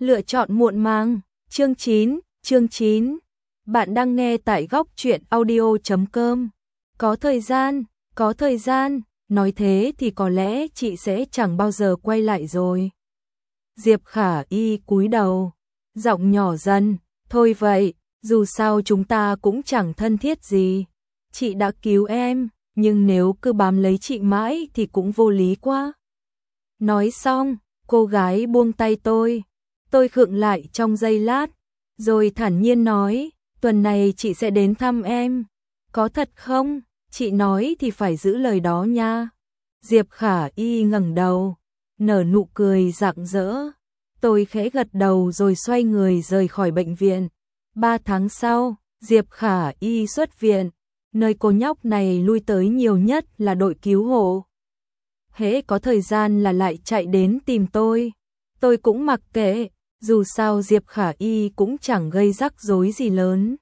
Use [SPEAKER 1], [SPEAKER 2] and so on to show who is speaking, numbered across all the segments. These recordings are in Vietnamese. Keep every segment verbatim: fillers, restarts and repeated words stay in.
[SPEAKER 1] Lựa chọn muộn màng, chương chín, chương chín. Bạn đang nghe tại góc truyện audio chấm com. Có thời gian, có thời gian, nói thế thì có lẽ chị sẽ chẳng bao giờ quay lại rồi. Diệp Khả Y cúi đầu, giọng nhỏ dần, thôi vậy, dù sao chúng ta cũng chẳng thân thiết gì. Chị đã cứu em, nhưng nếu cứ bám lấy chị mãi thì cũng vô lý quá. Nói xong, cô gái buông tay tôi. Tôi khựng lại trong giây lát, rồi thản nhiên nói, tuần này chị sẽ đến thăm em. Có thật không? Chị nói thì phải giữ lời đó nha. Diệp Khả Y ngẩng đầu, nở nụ cười rạng rỡ. Tôi khẽ gật đầu rồi xoay người rời khỏi bệnh viện. Ba tháng sau, Diệp Khả Y xuất viện. Nơi cô nhóc này lui tới nhiều nhất là đội cứu hộ. Hễ có thời gian là lại chạy đến tìm tôi. Tôi cũng mặc kệ, dù sao Diệp Khả Y cũng chẳng gây rắc rối gì lớn.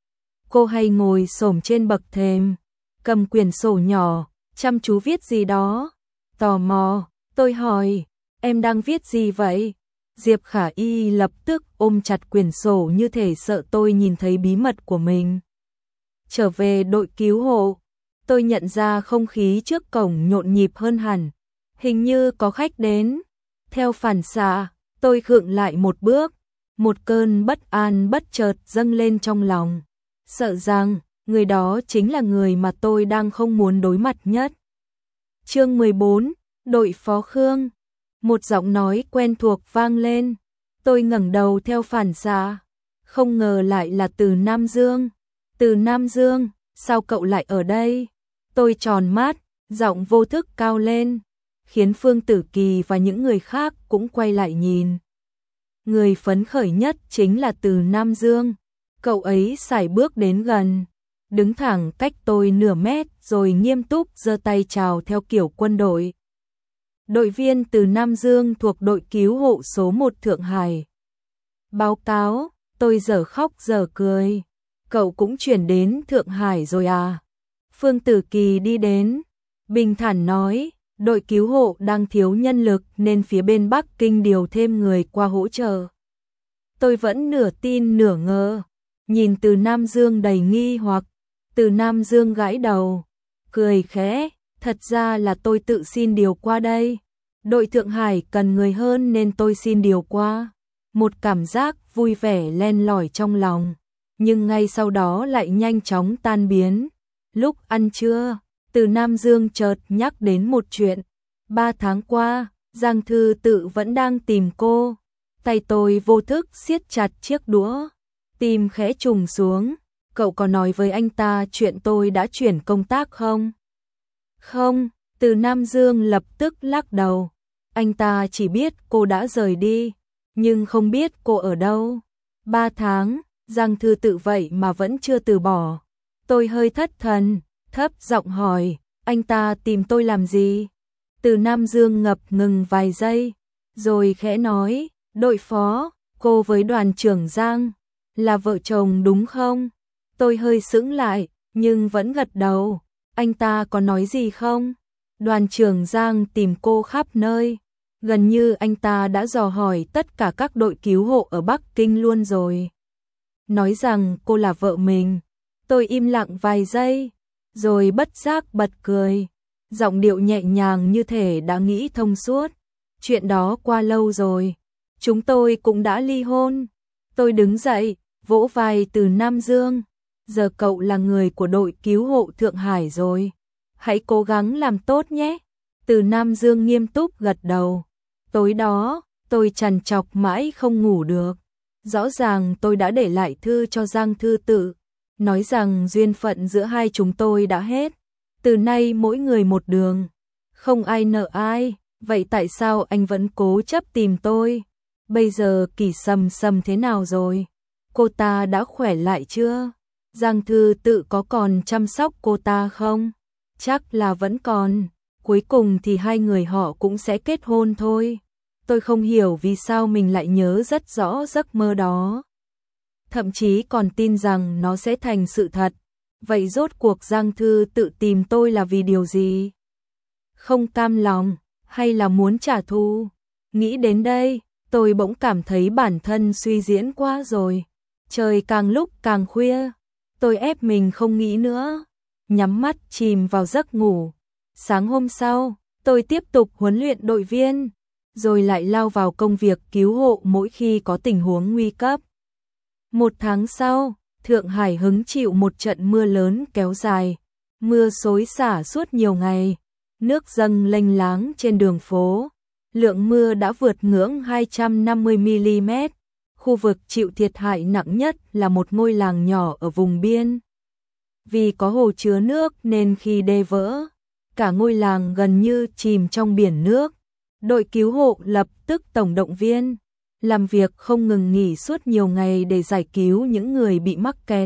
[SPEAKER 1] Cô hay ngồi xổm trên bậc thềm, cầm quyển sổ nhỏ, chăm chú viết gì đó. Tò mò, tôi hỏi, em đang viết gì vậy? Diệp Khả Y lập tức ôm chặt quyển sổ như thể sợ tôi nhìn thấy bí mật của mình. Trở về đội cứu hộ, tôi nhận ra không khí trước cổng nhộn nhịp hơn hẳn. Hình như có khách đến. Theo phản xạ, tôi khựng lại một bước. Một cơn bất an bất chợt dâng lên trong lòng. Sợ rằng, người đó chính là người mà tôi đang không muốn đối mặt nhất. Chương mười bốn, đội phó Khương. Một giọng nói quen thuộc vang lên. Tôi ngẩng đầu theo phản xạ. Không ngờ lại là Từ Nam Dương. Từ Nam Dương, sao cậu lại ở đây? Tôi tròn mắt, giọng vô thức cao lên, khiến Phương Tử Kỳ và những người khác cũng quay lại nhìn. Người phấn khởi nhất chính là Từ Nam Dương. Cậu ấy sải bước đến gần, đứng thẳng cách tôi nửa mét rồi nghiêm túc giơ tay chào theo kiểu quân đội. Đội viên Từ Nam Dương thuộc đội cứu hộ số một Thượng Hải. Báo cáo, tôi dở khóc dở cười. Cậu cũng chuyển đến Thượng Hải rồi à? Phương Tử Kỳ đi đến, bình thản nói, đội cứu hộ đang thiếu nhân lực nên phía bên Bắc Kinh điều thêm người qua hỗ trợ. Tôi vẫn nửa tin nửa ngờ, nhìn Từ Nam Dương đầy nghi hoặc. Từ Nam Dương gãi đầu, cười khẽ, thật ra là tôi tự xin điều qua đây. Đội Thượng Hải cần người hơn nên tôi xin điều qua. Một cảm giác vui vẻ len lỏi trong lòng, nhưng ngay sau đó lại nhanh chóng tan biến. Lúc ăn trưa, Từ Nam Dương chợt nhắc đến một chuyện. Ba tháng qua, Giang Thư Tự vẫn đang tìm cô. Tay tôi vô thức siết chặt chiếc đũa, tim khẽ trùng xuống. Cậu có nói với anh ta chuyện tôi đã chuyển công tác không? Không, Từ Nam Dương lập tức lắc đầu. Anh ta chỉ biết cô đã rời đi, nhưng không biết cô ở đâu. Ba tháng, Giang Thư Tự vậy mà vẫn chưa từ bỏ. Tôi hơi thất thần, thấp giọng hỏi, anh ta tìm tôi làm gì? Từ Nam Dương ngập ngừng vài giây, rồi khẽ nói, đội phó, cô với đoàn trưởng Giang, là vợ chồng đúng không? Tôi hơi sững lại, nhưng vẫn gật đầu. Anh ta có nói gì không? Đoàn trưởng Giang tìm cô khắp nơi. Gần như anh ta đã dò hỏi tất cả các đội cứu hộ ở Bắc Kinh luôn rồi. Nói rằng cô là vợ mình. Tôi im lặng vài giây, rồi bất giác bật cười. Giọng điệu nhẹ nhàng như thể đã nghĩ thông suốt. Chuyện đó qua lâu rồi. Chúng tôi cũng đã ly hôn. Tôi đứng dậy, vỗ vai Từ Nam Dương. Giờ cậu là người của đội cứu hộ Thượng Hải rồi. Hãy cố gắng làm tốt nhé. Từ Nam Dương nghiêm túc gật đầu. Tối đó, tôi trằn trọc mãi không ngủ được. Rõ ràng tôi đã để lại thư cho Giang Thư Tự, nói rằng duyên phận giữa hai chúng tôi đã hết. Từ nay mỗi người một đường, không ai nợ ai. Vậy tại sao anh vẫn cố chấp tìm tôi? Bây giờ Kỳ Sầm Sầm thế nào rồi? Cô ta đã khỏe lại chưa? Giang Thư Tự có còn chăm sóc cô ta không? Chắc là vẫn còn. Cuối cùng thì hai người họ cũng sẽ kết hôn thôi. Tôi không hiểu vì sao mình lại nhớ rất rõ giấc mơ đó. Thậm chí còn tin rằng nó sẽ thành sự thật. Vậy rốt cuộc Giang Thư Tự tìm tôi là vì điều gì? Không cam lòng, hay là muốn trả thù? Nghĩ đến đây, Tôi bỗng cảm thấy bản thân suy diễn quá rồi. Trời càng lúc càng khuya, tôi ép mình không nghĩ nữa, nhắm mắt chìm vào giấc ngủ. Sáng hôm sau, tôi tiếp tục huấn luyện đội viên, rồi lại lao vào công việc cứu hộ mỗi khi có tình huống nguy cấp. Một tháng sau, Thượng Hải hứng chịu một trận mưa lớn kéo dài, mưa xối xả suốt nhiều ngày, nước dâng lênh láng trên đường phố. Lượng mưa đã vượt ngưỡng hai trăm năm mươi mi-li-mét. Khu vực chịu thiệt hại nặng nhất là một ngôi làng nhỏ ở vùng biên. Vì có hồ chứa nước nên khi đê vỡ, cả ngôi làng gần như chìm trong biển nước. Đội cứu hộ lập tức tổng động viên, làm việc không ngừng nghỉ suốt nhiều ngày để giải cứu những người bị mắc kẹt.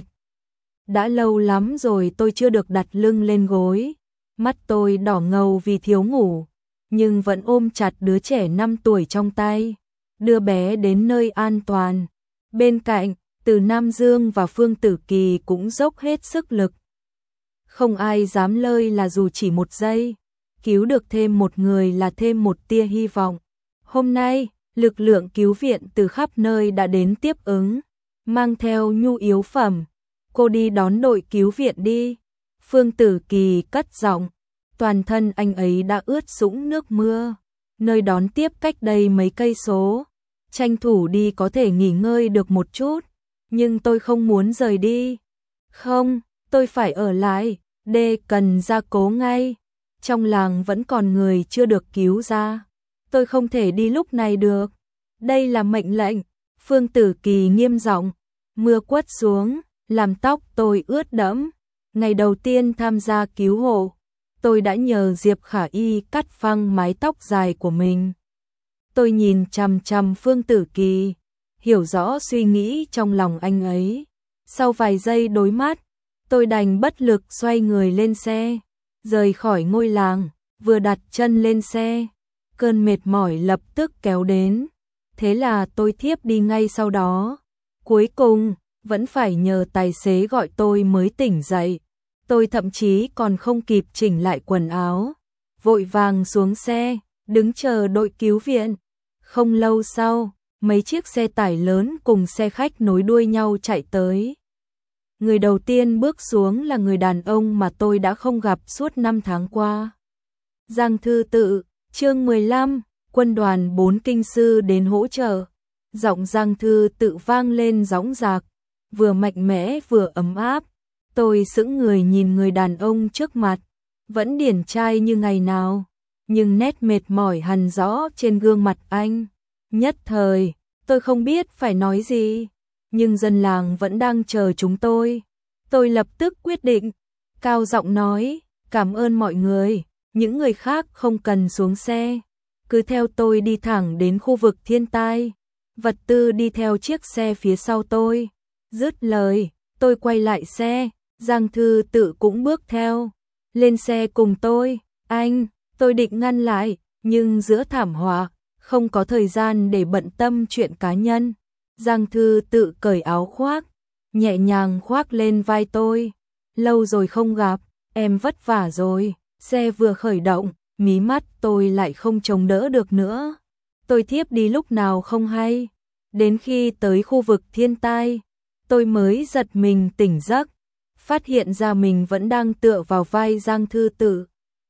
[SPEAKER 1] Đã lâu lắm rồi tôi chưa được đặt lưng lên gối, mắt tôi đỏ ngầu vì thiếu ngủ, nhưng vẫn ôm chặt đứa trẻ năm tuổi trong tay, đưa bé đến nơi an toàn. Bên cạnh, Từ Nam Dương và Phương Tử Kỳ cũng dốc hết sức lực. Không ai dám lơi là dù chỉ một giây, cứu được thêm một người là thêm một tia hy vọng. Hôm nay, lực lượng cứu viện từ khắp nơi đã đến tiếp ứng, mang theo nhu yếu phẩm. Cô đi đón đội cứu viện đi. Phương Tử Kỳ cất giọng, toàn thân anh ấy đã ướt sũng nước mưa. Nơi đón tiếp cách đây mấy cây số, tranh thủ đi có thể nghỉ ngơi được một chút, nhưng tôi không muốn rời đi. Không, tôi phải ở lại, đê cần gia cố ngay. Trong làng vẫn còn người chưa được cứu ra, tôi không thể đi lúc này được. Đây là mệnh lệnh. Phương Tử Kỳ nghiêm giọng. Mưa quất xuống, làm tóc tôi ướt đẫm. Ngày đầu tiên tham gia cứu hộ, tôi đã nhờ Diệp Khả Y cắt phăng mái tóc dài của mình. Tôi nhìn chằm chằm Phương Tử Kỳ, hiểu rõ suy nghĩ trong lòng anh ấy. Sau vài giây đối mắt, tôi đành bất lực xoay người lên xe, rời khỏi ngôi làng. Vừa đặt chân lên xe, cơn mệt mỏi lập tức kéo đến. Thế là tôi thiếp đi ngay sau đó. Cuối cùng, vẫn phải nhờ tài xế gọi tôi mới tỉnh dậy. Tôi thậm chí còn không kịp chỉnh lại quần áo, vội vàng xuống xe, đứng chờ đội cứu viện. Không lâu sau, mấy chiếc xe tải lớn cùng xe khách nối đuôi nhau chạy tới. Người đầu tiên bước xuống là người đàn ông mà tôi đã không gặp suốt năm tháng qua. Giang Thư Tự, chương mười lăm, quân đoàn bốn kinh sư đến hỗ trợ. Giọng Giang Thư Tự vang lên dõng dạc, vừa mạnh mẽ vừa ấm áp. Tôi sững người nhìn người đàn ông trước mặt, vẫn điển trai như ngày nào, nhưng nét mệt mỏi hằn rõ trên gương mặt anh. Nhất thời, tôi không biết phải nói gì, nhưng dân làng vẫn đang chờ chúng tôi. Tôi lập tức quyết định, cao giọng nói, cảm ơn mọi người, những người khác không cần xuống xe, cứ theo tôi đi thẳng đến khu vực thiên tai, vật tư đi theo chiếc xe phía sau tôi. Dứt lời, tôi quay lại xe, Giang Thư Tự cũng bước theo, lên xe cùng tôi. Anh, tôi định ngăn lại, nhưng giữa thảm họa, không có thời gian để bận tâm chuyện cá nhân. Giang Thư Tự cởi áo khoác, nhẹ nhàng khoác lên vai tôi. Lâu rồi không gặp, em vất vả rồi. Xe vừa khởi động, mí mắt tôi lại không chống đỡ được nữa. Tôi thiếp đi lúc nào không hay. Đến khi tới khu vực thiên tai, tôi mới giật mình tỉnh giấc, phát hiện ra mình vẫn đang tựa vào vai Giang Thư Tự.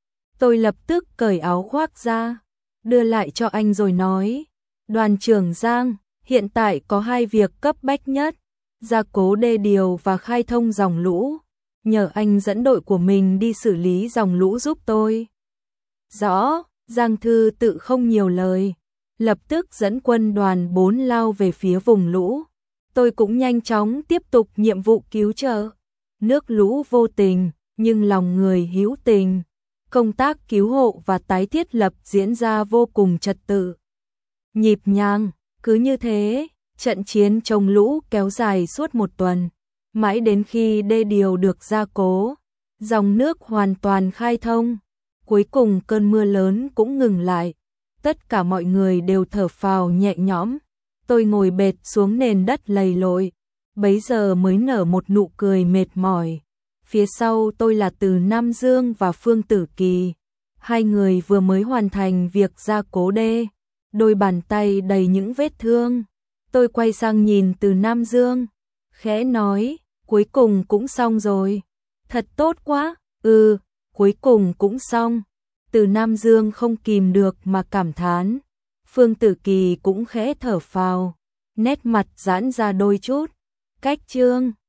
[SPEAKER 1] Tôi lập tức cởi áo khoác ra, đưa lại cho anh rồi nói, đoàn trưởng Giang, hiện tại có hai việc cấp bách nhất, gia cố đê điều và khai thông dòng lũ, nhờ anh dẫn đội của mình đi xử lý dòng lũ giúp tôi. Rõ, Giang Thư Tự không nhiều lời, lập tức dẫn quân đoàn bốn lao về phía vùng lũ. Tôi cũng nhanh chóng tiếp tục nhiệm vụ cứu trợ. Nước lũ vô tình, nhưng lòng người hữu tình. Công tác cứu hộ và tái thiết lập diễn ra vô cùng trật tự, nhịp nhàng. Cứ như thế, trận chiến chống lũ kéo dài suốt một tuần, mãi đến khi đê điều được gia cố, dòng nước hoàn toàn khai thông. Cuối cùng cơn mưa lớn cũng ngừng lại, tất cả mọi người đều thở phào nhẹ nhõm. Tôi ngồi bệt xuống nền đất lầy lội, bấy giờ mới nở một nụ cười mệt mỏi. Phía sau tôi là Từ Nam Dương và Phương Tử Kỳ. Hai người vừa mới hoàn thành việc gia cố đê, đôi bàn tay đầy những vết thương. Tôi quay sang nhìn Từ Nam Dương, khẽ nói, cuối cùng cũng xong rồi. Thật tốt quá, ừ, cuối cùng cũng xong. Từ Nam Dương không kìm được mà cảm thán. Phương Tử Kỳ cũng khẽ thở phào, nét mặt giãn ra đôi chút. Cách chương